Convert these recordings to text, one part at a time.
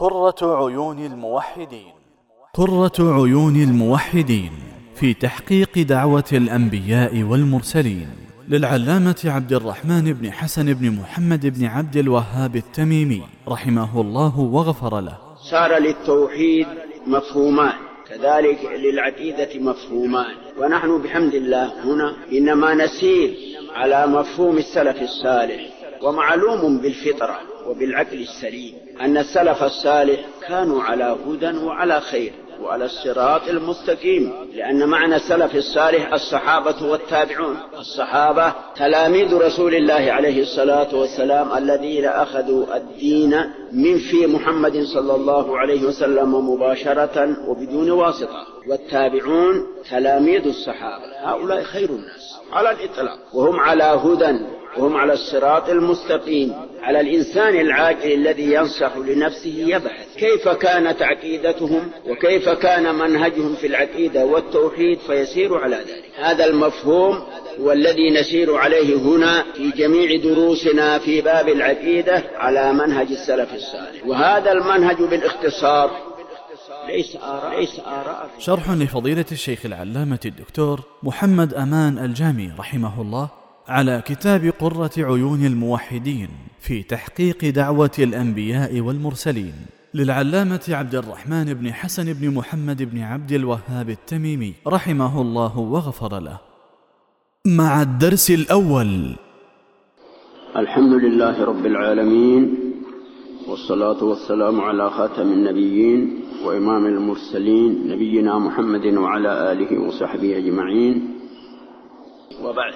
قرة عيون الموحدين. قرة عيون الموحدين في تحقيق دعوة الأنبياء والمرسلين، للعلامة عبد الرحمن بن حسن بن محمد بن عبد الوهاب التميمي رحمه الله وغفر له. صار للتوحيد مفهومان، كذلك للعقيدة مفهومان، ونحن بحمد الله هنا إنما نسير على مفهوم السلف الصالح. ومعلوم بالفطرة وبالعقل السليم أن السلف الصالح كانوا على هدى وعلى خير وعلى الصراط المستقيم، لأن معنى السلف الصالح الصحابة والتابعون. الصحابة تلاميذ رسول الله عليه الصلاة والسلام الذين أخذوا الدين من في محمد صلى الله عليه وسلم مباشرة وبدون واسطة، والتابعون تلاميذ الصحابة. هؤلاء خير الناس على الإطلاق، وهم على هدى وهم على الصراط المستقيم. على الإنسان العاقل الذي ينصح لنفسه يبحث كيف كانت عقيدتهم وكيف كان منهجهم في العقيدة والتوحيد فيسير على ذلك. هذا المفهوم هو الذي نسير عليه هنا في جميع دروسنا في باب العقيدة على منهج السلف الصالح، وهذا المنهج بالاختصار ليس آراء. شرح لفضيلة الشيخ العلامة الدكتور محمد أمان الجامي رحمه الله على كتاب قرة عيون الموحدين في تحقيق دعوة الأنبياء والمرسلين، للعلامة عبد الرحمن بن حسن بن محمد بن عبد الوهاب التميمي رحمه الله وغفر له. مع الدرس الأول. الحمد لله رب العالمين، والصلاة والسلام على خاتم النبيين وإمام المرسلين نبينا محمد وعلى آله وصحبه أجمعين، وبعد.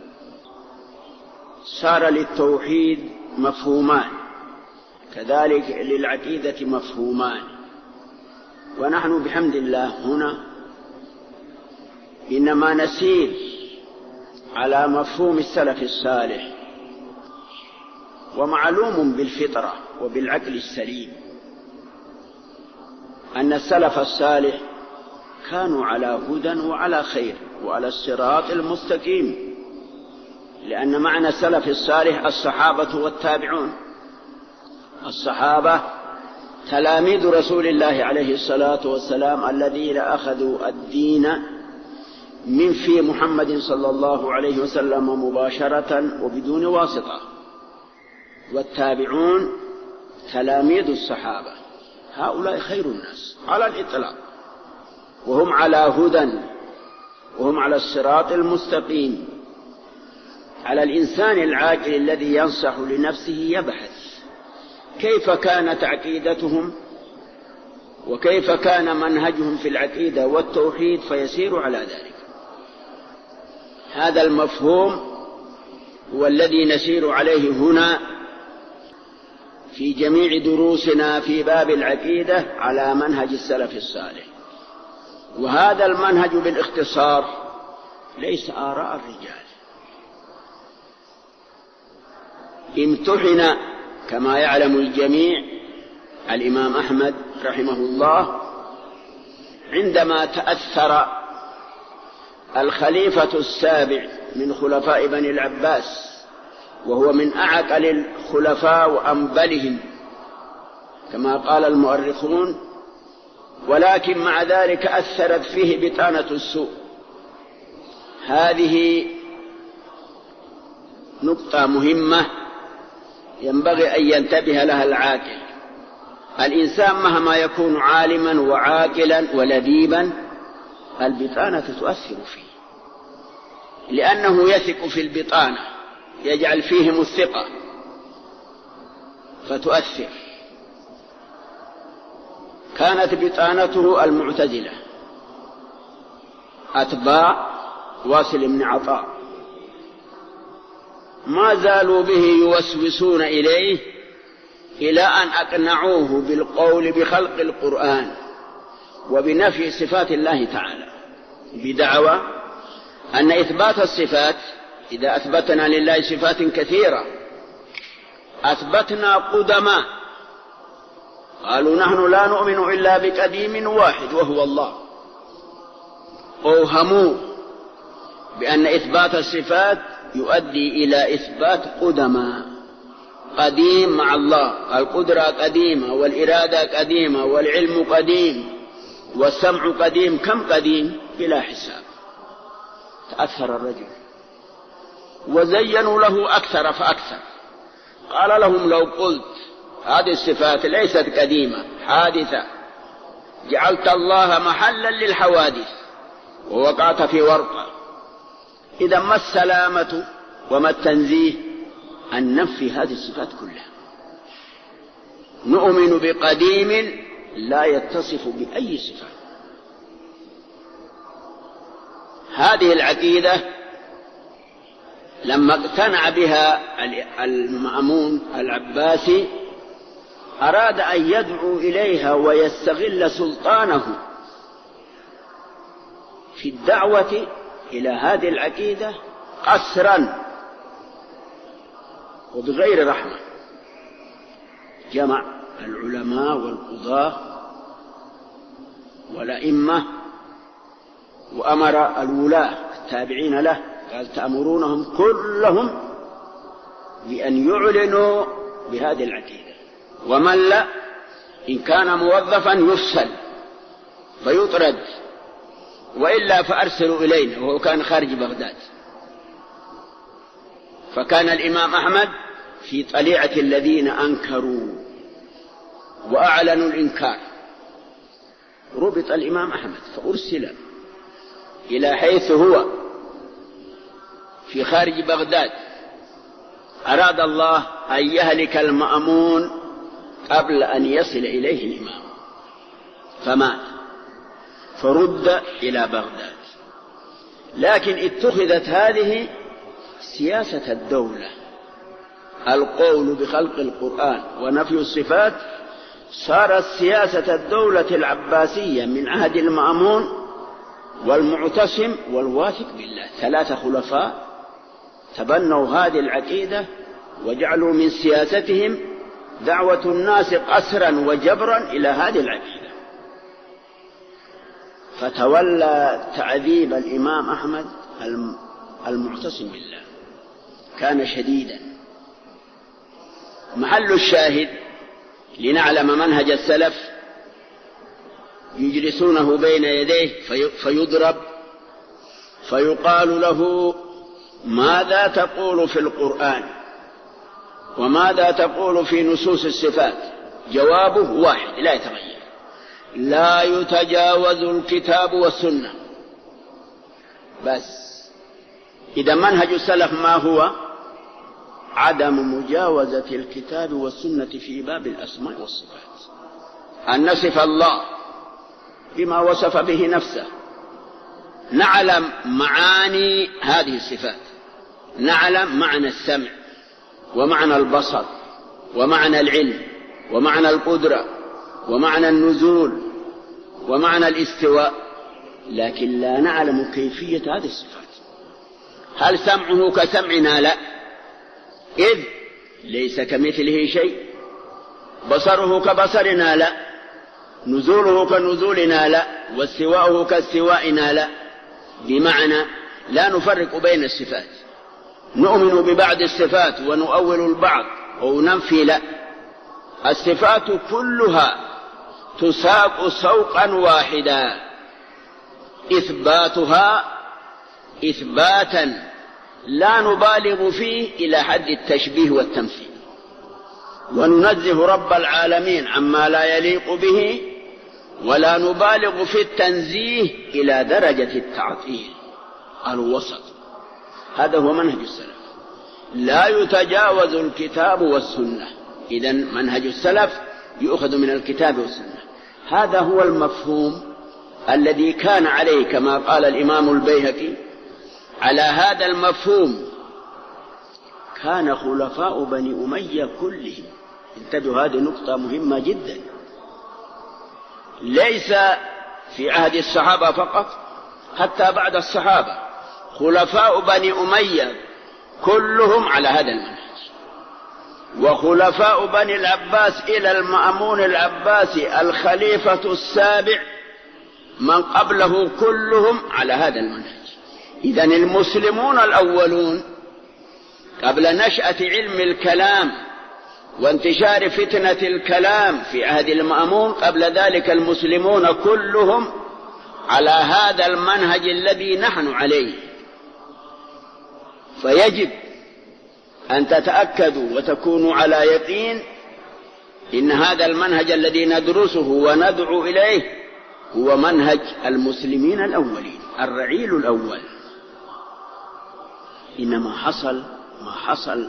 صار للتوحيد مفهومان، كذلك للعقيدة مفهومان، ونحن بحمد الله هنا إنما نسير على مفهوم السلف الصالح. ومعلوم بالفطرة وبالعقل السليم أن السلف الصالح كانوا على هدى وعلى خير وعلى الصراط المستقيم، لأن معنى السلف الصالح الصحابة والتابعون. الصحابة تلاميذ رسول الله عليه الصلاة والسلام الذين أخذوا الدين من في محمد صلى الله عليه وسلم مباشرة وبدون واسطة، والتابعون تلاميذ الصحابة. هؤلاء خير الناس على الإطلاق، وهم على هدى وهم على الصراط المستقيم. على الإنسان العاقل الذي ينصح لنفسه يبحث كيف كانت عقيدتهم وكيف كان منهجهم في العقيدة والتوحيد فيسير على ذلك. هذا المفهوم هو الذي نسير عليه هنا في جميع دروسنا في باب العقيدة على منهج السلف الصالح، وهذا المنهج بالاختصار ليس آراء الرجال. امتحن كما يعلم الجميع الإمام أحمد رحمه الله عندما تأثر الخليفة السابع من خلفاء بني العباس، وهو من أعقل الخلفاء وأنبلهم كما قال المؤرخون، ولكن مع ذلك أثرت فيه بطانة السوء. هذه نقطة مهمة ينبغي أن ينتبه لها العاقل. الإنسان مهما يكون عالما وعاقلا ولبيبا البطانة تؤثر فيه، لأنه يثق في البطانة، يجعل فيهم الثقة فتؤثر. كانت بطانته المعتزلة أتباع واصل بن عطاء، ما زالوا به يوسوسون إليه إلى أن أقنعوه بالقول بخلق القرآن وبنفي صفات الله تعالى، بدعوى أن إثبات الصفات، إذا أثبتنا لله صفات كثيرة أثبتنا قدما. قالوا نحن لا نؤمن إلا بقديم واحد وهو الله. أوهموا بأن إثبات الصفات يؤدي إلى إثبات قدما، قديم مع الله، القدرة قديمة والإرادة قديمة والعلم قديم والسمع قديم، كم قديم بلا حساب. تأثر الرجل وزينوا له أكثر فأكثر. قال لهم لو قلت هذه الصفات ليست قديمة حادثة، جعلت الله محلا للحوادث ووقعت في ورطة، إذا ما السلامة وما التنزيه أن ننفي هذه الصفات كلها. نؤمن بقديم لا يتصف بأي صفة. هذه العقيدة لما اقتنع بها المأمون العباسي أراد أن يدعو إليها ويستغل سلطانه في الدعوة إلى هذه العقيدة قسرا وبغير رحمة. جمع العلماء والقضاة والأئمة وأمر الولاة التابعين له، قال تأمرونهم كلهم بأن يعلنوا بهذه العقيدة، ومن لا إن كان موظفا يفصل فيطرد، وإلا فأرسلوا إلينا، وهو كان خارج بغداد. فكان الإمام أحمد في طليعة الذين أنكروا وأعلنوا الإنكار. ربط الإمام أحمد فأرسل إلى حيث هو في خارج بغداد. أراد الله أن يهلك المأمون قبل أن يصل إليه الإمام، فمات فرد إلى بغداد. لكن اتخذت هذه سياسة الدولة، القول بخلق القرآن ونفي الصفات صارت سياسة الدولة العباسية من عهد المأمون والمعتصم والواثق بالله. 3 خلفاء تبنوا هذه العقيدة وجعلوا من سياستهم دعوة الناس قسرا وجبرا إلى هذه العقيدة. فتولى تعذيب الإمام أحمد المعتصم بالله، كان شديدا. محل الشاهد لنعلم منهج السلف، يجلسونه بين يديه فيضرب فيقال له ماذا تقول في القرآن وماذا تقول في نصوص الصفات؟ جوابه واحد لا يتغير: لا يتجاوز الكتاب والسنة. بس إذا منهج السلف ما هو؟ عدم مجاوزة الكتاب والسنة في باب الأسماء والصفات، أن نصف الله بما وصف به نفسه، نعلم معاني هذه الصفات، نعلم معنى السمع ومعنى البصر ومعنى العلم ومعنى القدرة ومعنى النزول ومعنى الاستواء، لكن لا نعلم كيفية هذه الصفات. هل سمعه كسمعنا؟ لا، إذ ليس كمثله شيء. بصره كبصرنا؟ لا. نزوله كنزولنا؟ لا. واستواءه كاستوائنا؟ لا. بمعنى لا نفرق بين الصفات، نؤمن ببعض الصفات ونؤول البعض أو ننفي. لا، الصفات كلها تساق سوقا واحدا، إثباتها إثباتا لا نبالغ فيه إلى حد التشبيه والتمثيل، وننزه رب العالمين عما لا يليق به، ولا نبالغ في التنزيه إلى درجة التعطيل. الوسط، هذا هو منهج السلف، لا يتجاوز الكتاب والسنة. إذن منهج السلف يؤخذ من الكتاب والسنة. هذا هو المفهوم الذي كان عليه، كما قال الإمام البيهقي: على هذا المفهوم كان خلفاء بني أمية كلهم. انتبهوا، هذه نقطة مهمة جدا، ليس في عهد الصحابة فقط، حتى بعد الصحابة خلفاء بني أمية كلهم على هذا المنهج، وخلفاء بني العباس إلى المأمون العباسي الخليفة السابع من قبله كلهم على هذا المنهج. إذن المسلمون الأولون قبل نشأة علم الكلام وانتشار فتنة الكلام في عهد المأمون. قبل ذلك المسلمون كلهم على هذا المنهج الذي نحن عليه، فيجب أن تتأكدوا وتكونوا على يقين إن هذا المنهج الذي ندرسه وندعو إليه هو منهج المسلمين الأولين، الرعيل الأول. إنما ما حصل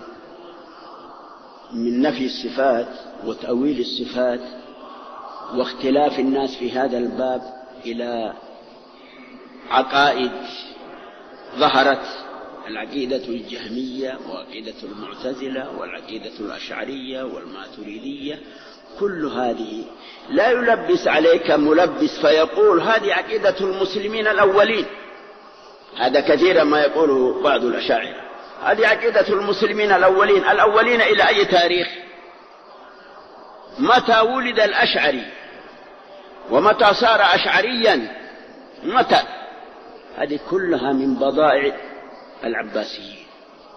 من نفي الصفات وتأويل الصفات واختلاف الناس في هذا الباب إلى عقائد ظهرت، العقيدة الجهمية وعقيدة المعتزلة والعقيدة الأشعرية والماتريدية، كل هذه لا يلبس عليك ملبس فيقول هذه عقيدة المسلمين الأولين. هذا كثيرا ما يقوله بعض الأشاعرة، هذه عقيدة المسلمين الأولين. الأولين إلى أي تاريخ؟ متى ولد الأشعري ومتى صار أشعريا؟ متى؟ هذه كلها من بضائع العباسيين،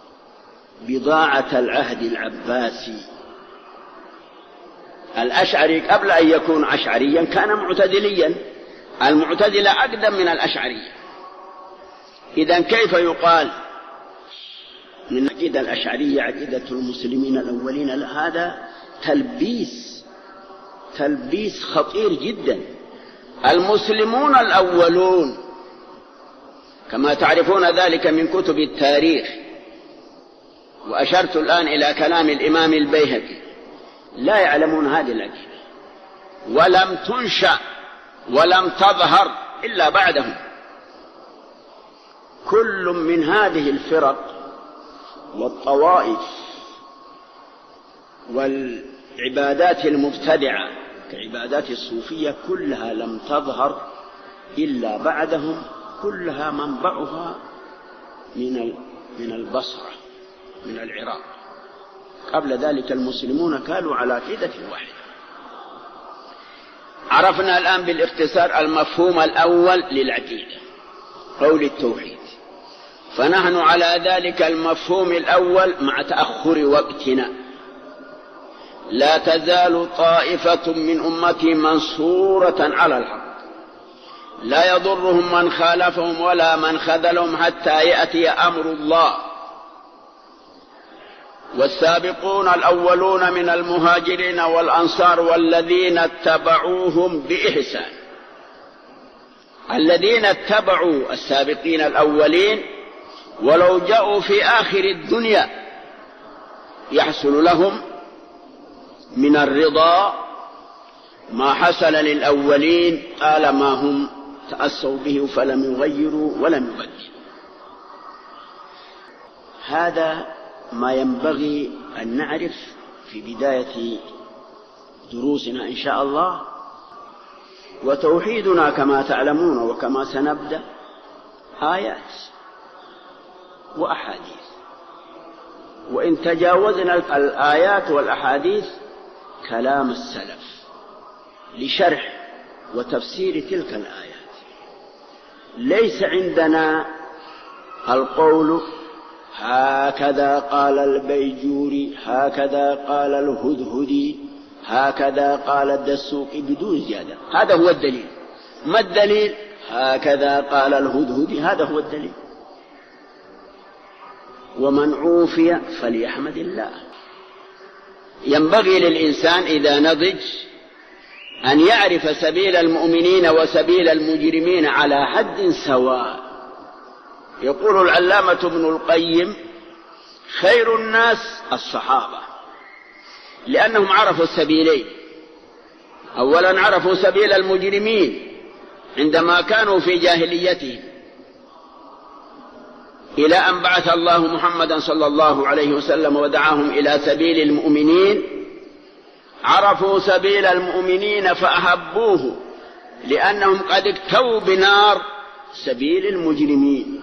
بضاعة العهد العباسي. الأشعري قبل أن يكون أشعريا كان معتزليا، المعتزلة أقدم من الأشعرية. إذن كيف يقال من عقيدة الأشعرية عقيدة المسلمين الأولين؟ هذا تلبيس خطير جدا. المسلمون الأولون كما تعرفون ذلك من كتب التاريخ، وأشرت الآن إلى كلام الإمام البيهقي، لا يعلمون هذه العقيدة ولم تنشأ ولم تظهر إلا بعدهم. كل من هذه الفرق والطوائف والعبادات المبتدعة كعبادات الصوفية كلها لم تظهر إلا بعدهم، كلها منبعها من البصرة، من العراق. قبل ذلك المسلمون كانوا على عقيدة واحدة. عرفنا الآن بالاختصار المفهوم الأول للعقيدة، قول التوحيد، فنحن على ذلك المفهوم الأول مع تأخر وقتنا. لا تزال طائفة من أمتي منصورة على الحق، لا يضرهم من خالفهم ولا من خذلهم حتى يأتي أمر الله. والسابقون الأولون من المهاجرين والأنصار والذين اتبعوهم بإحسان، الذين اتبعوا السابقين الأولين ولو جاءوا في آخر الدنيا يحصل لهم من الرضا ما حصل للأولين طالما هم تأسوا به فلم يغيروا ولم يبدلوا. هذا ما ينبغي أن نعرف في بداية دروسنا إن شاء الله. وتوحيدنا كما تعلمون وكما سنبدأ آيات وأحاديث، وإن تجاوزنا الآيات والأحاديث كلام السلف لشرح وتفسير تلك الآيات. ليس عندنا القول هكذا قال البيجوري، هكذا قال الهدهدي، هكذا قال الدسوقي بدون زيادة. هذا هو الدليل. ما الدليل؟ هكذا قال الهدهدي، هذا هو الدليل. ومن عوفي فليحمد الله. ينبغي للإنسان إذا نضج أن يعرف سبيل المؤمنين وسبيل المجرمين على حد سواء. يقول العلامة ابن القيم: خير الناس الصحابة، لأنهم عرفوا السبيلين. أولا عرفوا سبيل المجرمين عندما كانوا في جاهليتهم، إلى أن بعث الله محمدا صلى الله عليه وسلم ودعاهم إلى سبيل المؤمنين. عرفوا سبيل المؤمنين فأحبوه لأنهم قد اكتووا بنار سبيل المجرمين،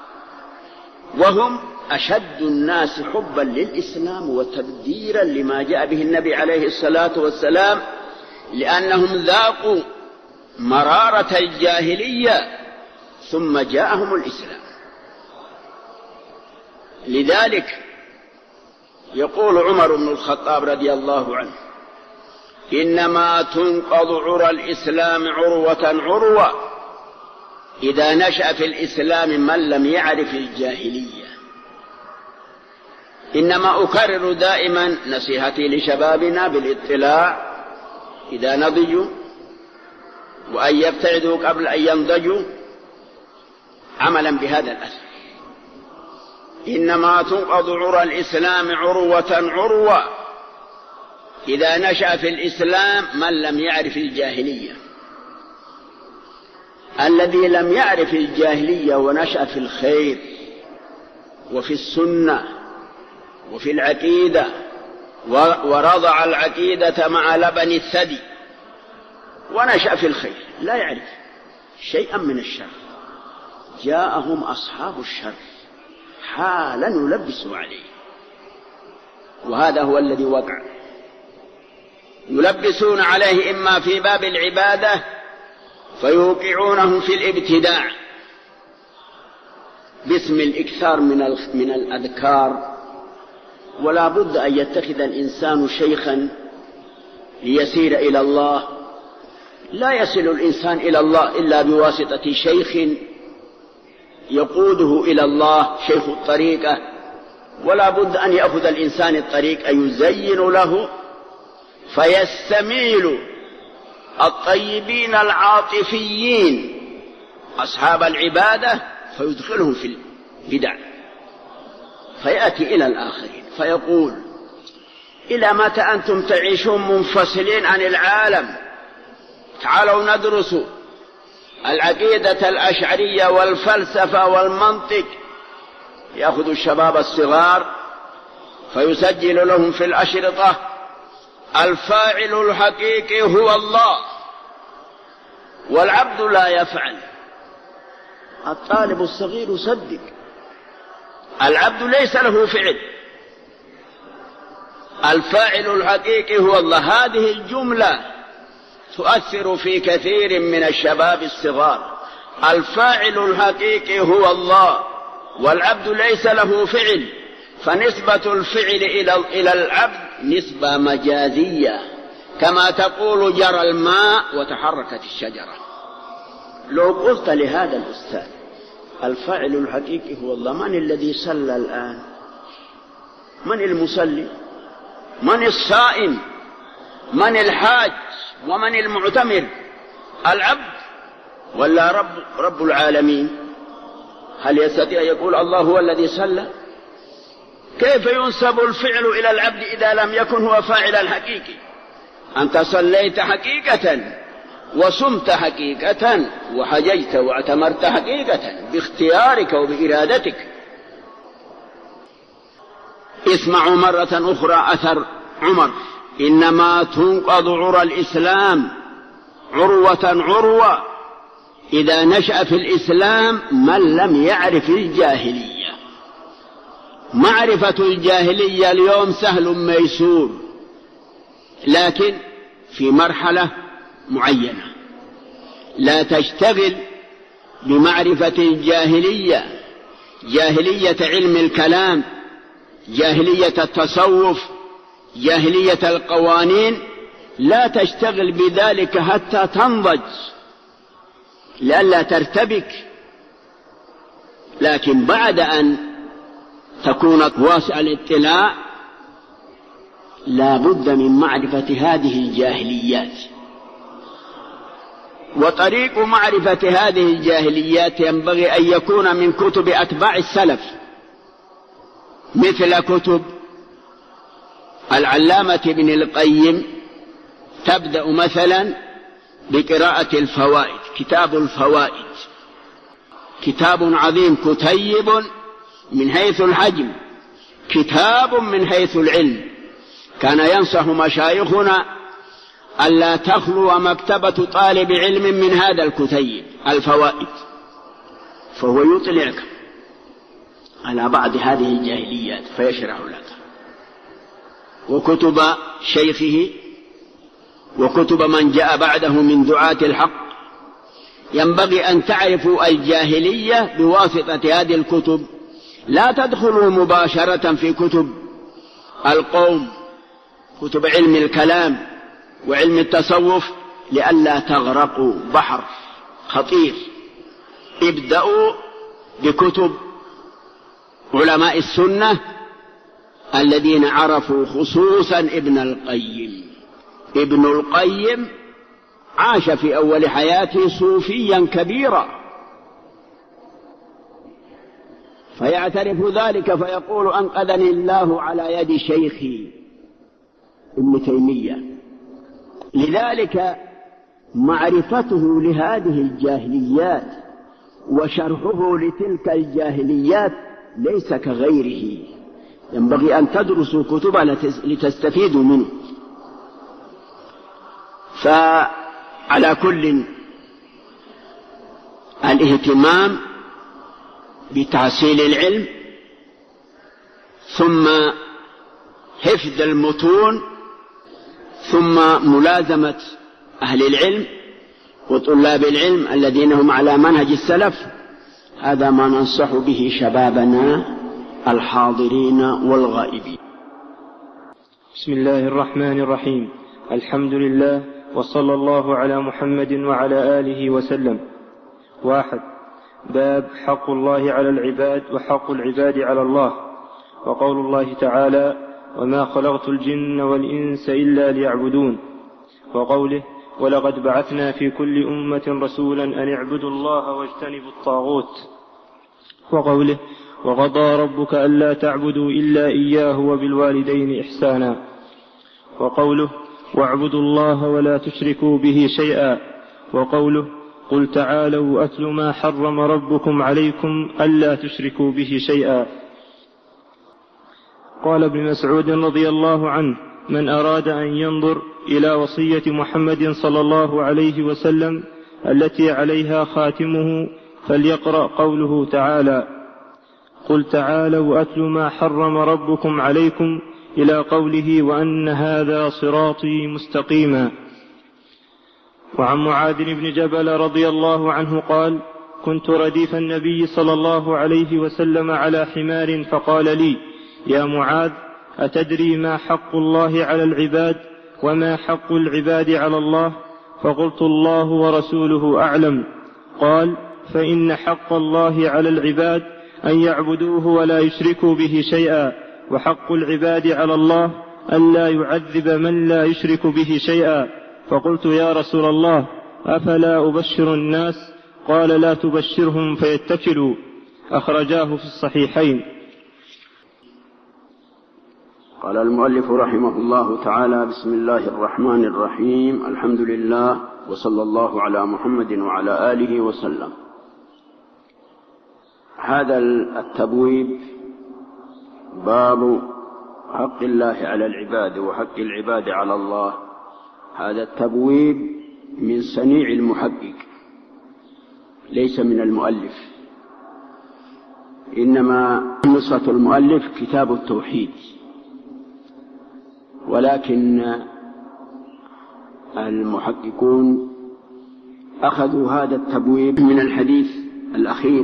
وهم أشد الناس حبا للإسلام وتبديرا لما جاء به النبي عليه الصلاة والسلام، لأنهم ذاقوا مرارة الجاهلية ثم جاءهم الإسلام. لذلك يقول عمر بن الخطاب رضي الله عنه: إنما تنقض عرى الإسلام عروة عروة إذا نشأ في الإسلام من لم يعرف الجاهلية. إنما أكرر دائما نصيحتي لشبابنا بالاطلاع إذا نضجوا، وأن يبتعدوا قبل أن ينضجوا، عملا بهذا الأثر. إنما تنقض عرى الإسلام عروة عروة إذا نشأ في الإسلام من لم يعرف الجاهلية. الذي لم يعرف الجاهلية ونشأ في الخير وفي السنة وفي العقيدة ورضع العقيدة مع لبن الثدي ونشأ في الخير، لا يعرف شيئا من الشر، جاءهم أصحاب الشر حالا يلبسوا عليه، وهذا هو الذي وقع. يلبسون عليه إما في باب العبادة فيوقعونهم في الابتداع باسم الإكثار من الأذكار، ولا بد أن يتخذ الإنسان شيخا ليسير إلى الله. لا يصل الإنسان إلى الله إلا بواسطة شيخ يقوده إلى الله، شيخ الطريقة. ولا بد أن يأخذ الإنسان الطريق أن يزين له فيستميل الطيبين العاطفيين أصحاب العبادة فيدخلهم في البدع، فيأتي إلى الآخرين فيقول: إلى متى أنتم تعيشون منفصلين عن العالم؟ تعالوا ندرس العقيدة الأشعرية والفلسفة والمنطق. يأخذ الشباب الصغار فيسجل لهم في الأشرطة: الفاعل الحقيقي هو الله والعبد لا يفعل. الطالب الصغير يصدق العبد ليس له فعل، الفاعل الحقيقي هو الله. هذه الجملة تؤثر في كثير من الشباب الصغار. الفاعل الحقيقي هو الله والعبد ليس له فعل، فنسبة الفعل إلى العبد نسبة مجازية، كما تقول جرى الماء وتحركت الشجرة. لو قلت لهذا الأستاذ الفاعل الحقيقي هو الله، من الذي صلى الآن؟ من المصلي؟ من الصائم؟ من الحاج؟ ومن المعتمر؟ العبد ولا رب العالمين؟ هل يستطيع يقول الله هو الذي صلى؟ كيف ينسب الفعل إلى العبد إذا لم يكن هو فاعل الحقيقي؟ أنت صليت حقيقة وصمت حقيقة وحججت واعتمرت حقيقة باختيارك وبإرادتك. اسمعوا مرة أخرى أثر عمر: إنما تنقض عرى الإسلام عروة عروة إذا نشأ في الإسلام من لم يعرف الجاهلية. معرفة الجاهلية اليوم سهل ميسور، لكن في مرحلة معينة. لا تشتغل بمعرفة الجاهلية، جاهلية علم الكلام، جاهلية التصوف، جاهلية القوانين. لا تشتغل بذلك حتى تنضج لئلا ترتبك، لكن بعد أن تكون واسع الاطلاع لا بد من معرفة هذه الجاهليات. وطريق معرفة هذه الجاهليات ينبغي أن يكون من كتب أتباع السلف، مثل كتب العلامة ابن القيم. تبدأ مثلا بقراءة الفوائد. كتاب الفوائد كتاب عظيم، كتيب من حيث الحجم، كتاب من حيث العلم. كان ينصح مشايخنا ألا تخلو مكتبة طالب علم من هذا الكتيب الفوائد، فهو يطلعك على بعض هذه الجاهليات فيشرح لك. وكتب شيخه وكتب من جاء بعده من دعاة الحق. ينبغي أن تعرفوا الجاهلية بواسطة هذه الكتب، لا تدخلوا مباشرة في كتب القوم كتب علم الكلام وعلم التصوف لئلا تغرقوا بحر خطير. ابدأوا بكتب علماء السنة الذين عرفوا، خصوصا ابن القيم. ابن القيم عاش في أول حياته صوفيا كبيرا، فيعترف ذلك فيقول: أنقذني الله على يد شيخي ابن تيمية. لذلك معرفته لهذه الجاهليات وشرحه لتلك الجاهليات ليس كغيره. ينبغي أن تدرسوا كتبه لتستفيدوا منه. فعلى كل الاهتمام بتحصيل العلم، ثم حفظ المتون، ثم ملازمة أهل العلم وطلاب العلم الذين هم على منهج السلف. هذا ما ننصح به شبابنا الحاضرين والغائبين. بسم الله الرحمن الرحيم. الحمد لله، وصلى الله على محمد وعلى آله وسلم. 1. باب حق الله على العباد وحق العباد على الله. وقول الله تعالى: وما خلقت الجن والإنس إلا ليعبدون. وقوله: ولقد بعثنا في كل أمة رسولا أن اعبدوا الله واجتنبوا الطاغوت. وقوله: وقضى ربك ألا تعبدوا إلا إياه وبالوالدين إحسانا. وقوله: واعبدوا الله ولا تشركوا به شيئا. وقوله: قل تعالوا أتل ما حرم ربكم عليكم ألا تشركوا به شيئا. قال ابن مسعود رضي الله عنه: من أراد أن ينظر إلى وصية محمد صلى الله عليه وسلم التي عليها خاتمه فليقرأ قوله تعالى: قل تعالوا أتل ما حرم ربكم عليكم إلى قوله: وأن هذا صراطي مستقيما. وعن معاذ بن جبل رضي الله عنه قال: كنت رديف النبي صلى الله عليه وسلم على حمار فقال لي: يا معاذ، أتدري ما حق الله على العباد وما حق العباد على الله؟ فقلت: الله ورسوله أعلم. قال: فإن حق الله على العباد أن يعبدوه ولا يشركوا به شيئا، وحق العباد على الله ألا يعذب من لا يشرك به شيئا. فقلت: يا رسول الله، أفلا أبشر الناس؟ قال: لا تبشرهم فيتكلوا. أخرجاه في الصحيحين. قال المؤلف رحمه الله تعالى: بسم الله الرحمن الرحيم. الحمد لله، وصلى الله على محمد وعلى آله وسلم. هذا التبويب باب حق الله على العباد وحق العباد على الله. هذا التبويب من صنيع المحقق، ليس من المؤلف، إنما نسخة المؤلف كتاب التوحيد، ولكن المحققون أخذوا هذا التبويب من الحديث الأخير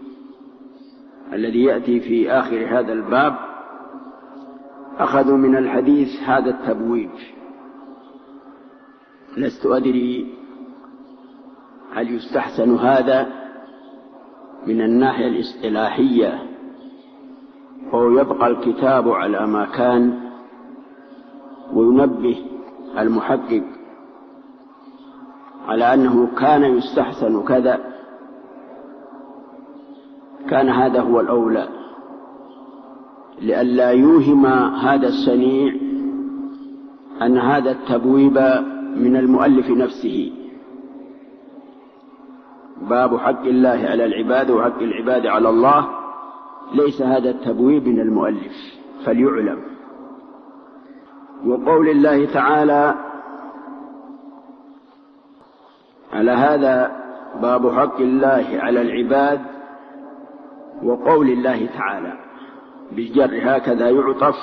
الذي يأتي في آخر هذا الباب. أخذوا من الحديث هذا التبويب. لست أدري هل يستحسن هذا من الناحية الاصطلاحية أو يبقى الكتاب على ما كان، وينبه المحقق على أنه كان يستحسن كذا. كان هذا هو الأولى، لئلا يوهم هذا الصنيع أن هذا التبويب من المؤلف نفسه. باب حق الله على العباد وحق العباد على الله، ليس هذا التبويب من المؤلف، فليعلم. وقول الله تعالى على هذا باب حق الله على العباد، وقول الله تعالى بالجر هكذا يعطف.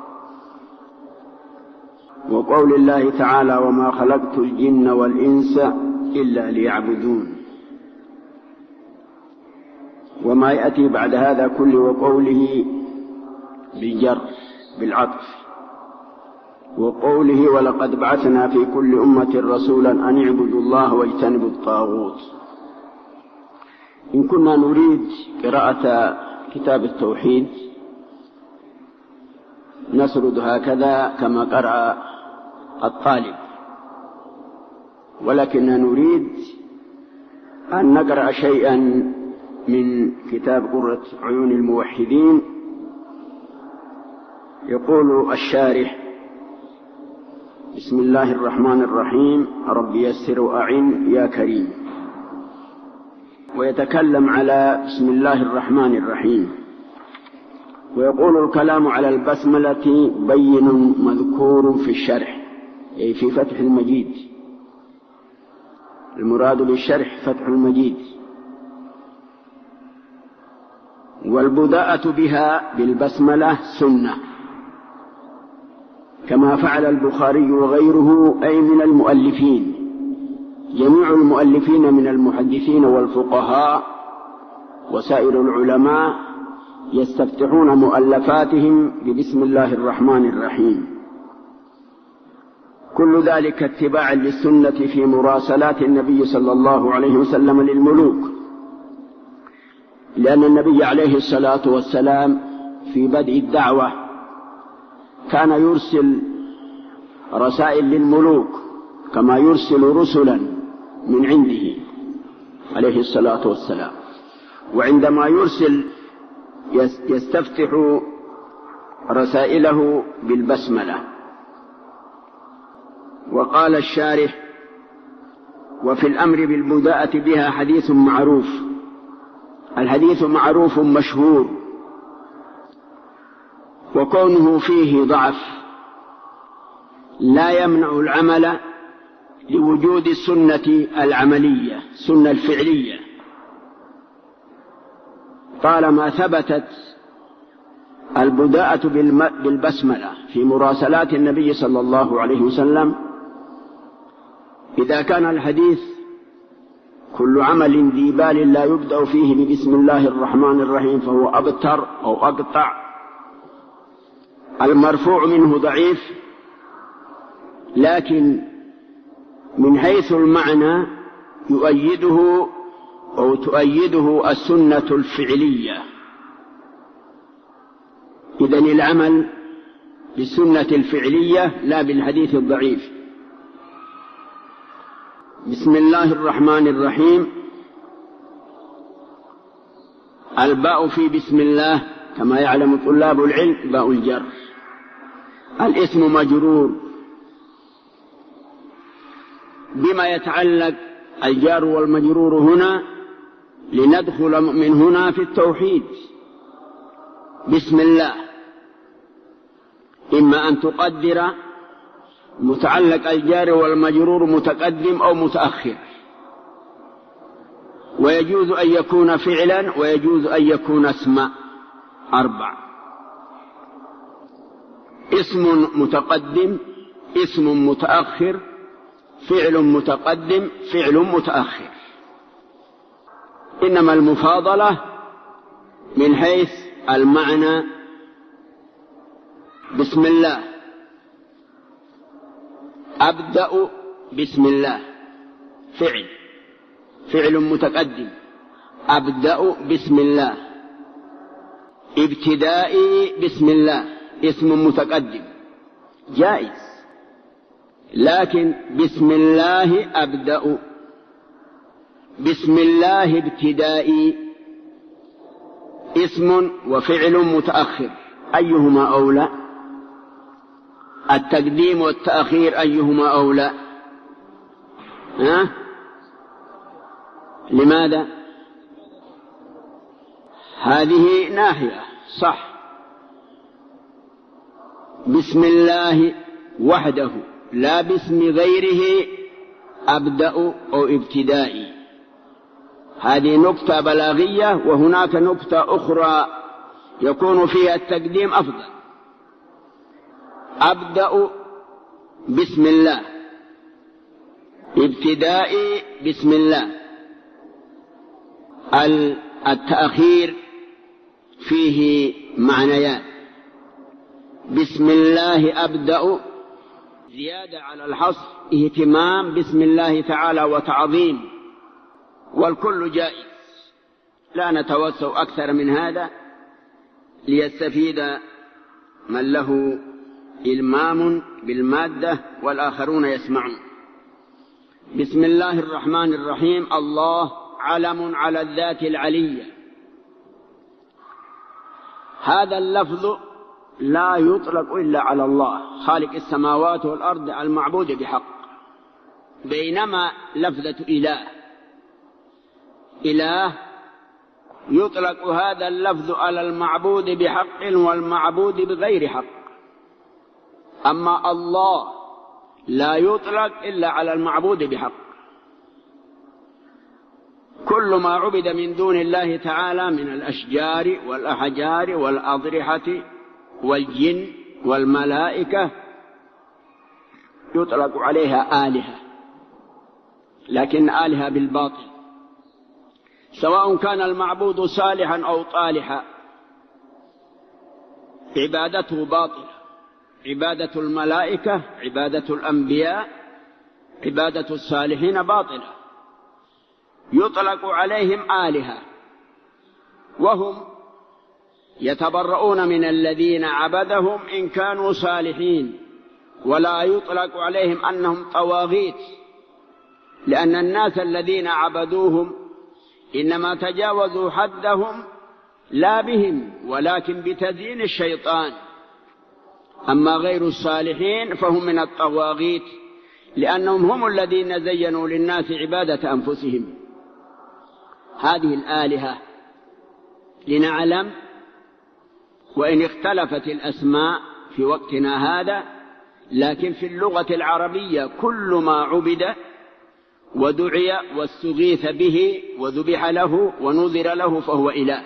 وقول الله تعالى: وما خلقت الجن والإنس إلا ليعبدون. وما يأتي بعد هذا كله وقوله بالجر بالعطف. وقوله ولقد بعثنا في كل أمة رسولا أن اعبدوا الله واجتنبوا الطاغوت. إن كنا نريد قراءة كتاب التوحيد نسرد هكذا كما قرأ الطالب، ولكننا نريد أن نقرأ شيئا من كتاب قرة عيون الموحدين. يقول الشارح: بسم الله الرحمن الرحيم، رب يسر وأعن يا كريم. ويتكلم على بسم الله الرحمن الرحيم، ويقول: الكلام على البسملة بين مذكور في الشرح، أي في فتح المجيد. المراد بالشرح فتح المجيد. والبداءة بها بالبسملة سنة، كما فعل البخاري وغيره، أي من المؤلفين. جميع المؤلفين من المحدثين والفقهاء وسائر العلماء يستفتحون مؤلفاتهم ببسم الله الرحمن الرحيم. كل ذلك اتباعا للسنة في مراسلات النبي صلى الله عليه وسلم للملوك، لأن النبي عليه الصلاة والسلام في بدء الدعوة كان يرسل رسائل للملوك كما يرسل رسلا من عنده عليه الصلاة والسلام. وعندما يرسل يستفتح رسائله بالبسملة. وقال الشارح: وفي الأمر بالبداءة بها حديث معروف. الحديث معروف مشهور، وكونه فيه ضعف لا يمنع العمل لوجود السنة العملية، السنة الفعلية، طالما ثبتت البداءة بالبسملة في مراسلات النبي صلى الله عليه وسلم. إذا كان الحديث: كل عمل ذي بال لا يبدأ فيه ببسم الله الرحمن الرحيم فهو أبتر أو أقطع، المرفوع منه ضعيف، لكن من حيث المعنى يؤيده أو تؤيده السنة الفعلية. إذن العمل بالسنة الفعلية لا بالحديث الضعيف. بسم الله الرحمن الرحيم، الباء في بسم الله كما يعلم طلاب العلم باء الجر. الاسم مجرور بما يتعلق الجار والمجرور هنا لندخل من هنا في التوحيد. بسم الله إما أن تقدر متعلق الجار والمجرور متقدم أو متأخر، ويجوز أن يكون فعلا ويجوز أن يكون اسما. 4: اسم متقدم، اسم متأخر، فعل متقدم، فعل متأخر. إنما المفاضلة من حيث المعنى. بسم الله، أبدأ بسم الله، فعل متقدم. أبدأ بسم الله. ابتدائي بسم الله، اسم متقدم جائز، لكن بسم الله أبدأ، بسم الله ابتدائي، اسم وفعل متأخر، أيهما أولى؟ التقديم والتأخير أيهما أولى؟ لماذا؟ هذه ناحية صح. بسم الله وحده لا باسم غيره أبدأ أو ابتدائي. هذه نكتة بلاغية، وهناك نكتة أخرى يكون فيها التقديم أفضل. أبدأ بسم الله، ابتدائي بسم الله. التأخير فيه معنيان: بسم الله أبدأ زيادة على الحصر اهتمام باسم الله تعالى وتعظيم، والكل جائز، لا نتوسع أكثر من هذا ليستفيد من له إلمام بالمادة والآخرون يسمعون. بسم الله الرحمن الرحيم. الله علم على الذات العلية. هذا اللفظ لا يطلق إلا على الله خالق السماوات والأرض المعبود بحق، بينما لفظة إله يطلق هذا اللفظ على المعبود بحق والمعبود بغير حق. أما الله لا يطلق إلا على المعبود بحق. كل ما عبد من دون الله تعالى من الأشجار والأحجار والأضرحة والجن والملائكة يطلق عليها آلهة، لكن آلهة بالباطل، سواء كان المعبود صالحا أو طالحا عبادته باطلة. عبادة الملائكة، عبادة الأنبياء، عبادة الصالحين باطلة، يطلق عليهم آلهة، وهم يتبرؤون من الذين عبدهم إن كانوا صالحين، ولا يطلق عليهم أنهم طواغيت، لأن الناس الذين عبدوهم إنما تجاوزوا حدهم لا بهم ولكن بتزيين الشيطان. أما غير الصالحين فهم من الطواغيت، لأنهم هم الذين زينوا للناس عبادة أنفسهم. هذه الآلهة لنعلم، وإن اختلفت الأسماء في وقتنا هذا، لكن في اللغة العربية كل ما عبد ودعي واستغيث به وذبح له ونذر له فهو إله،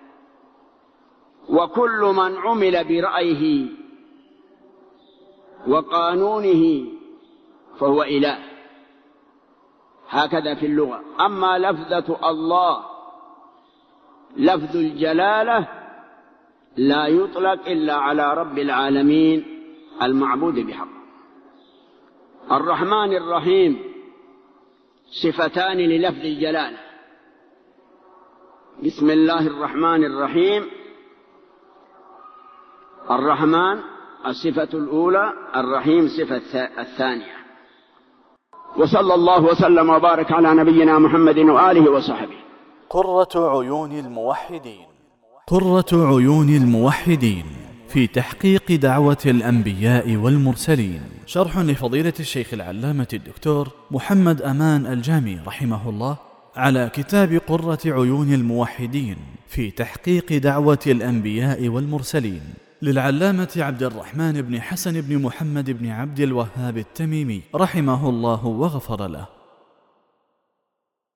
وكل من عمل برأيه وقانونه فهو إله، هكذا في اللغة. أما لفظة الله لفظ الجلالة لا يطلق إلا على رب العالمين المعبود بحق. الرحمن الرحيم صفتان للفظ الجلالة. بسم الله الرحمن الرحيم. الرحمن الصفة الأولى، الرحيم صفة الثانية. وصلى الله وسلم وبارك على نبينا محمد وآله وصحبه. قرة عيون الموحدين. قرة عيون الموحدين في تحقيق دعوة الأنبياء والمرسلين، شرح لفضيلة الشيخ العلامة الدكتور محمد أمان الجامي رحمه الله على كتاب قرة عيون الموحدين في تحقيق دعوة الأنبياء والمرسلين للعلامة عبد الرحمن بن حسن بن محمد بن عبد الوهاب التميمي رحمه الله وغفر له.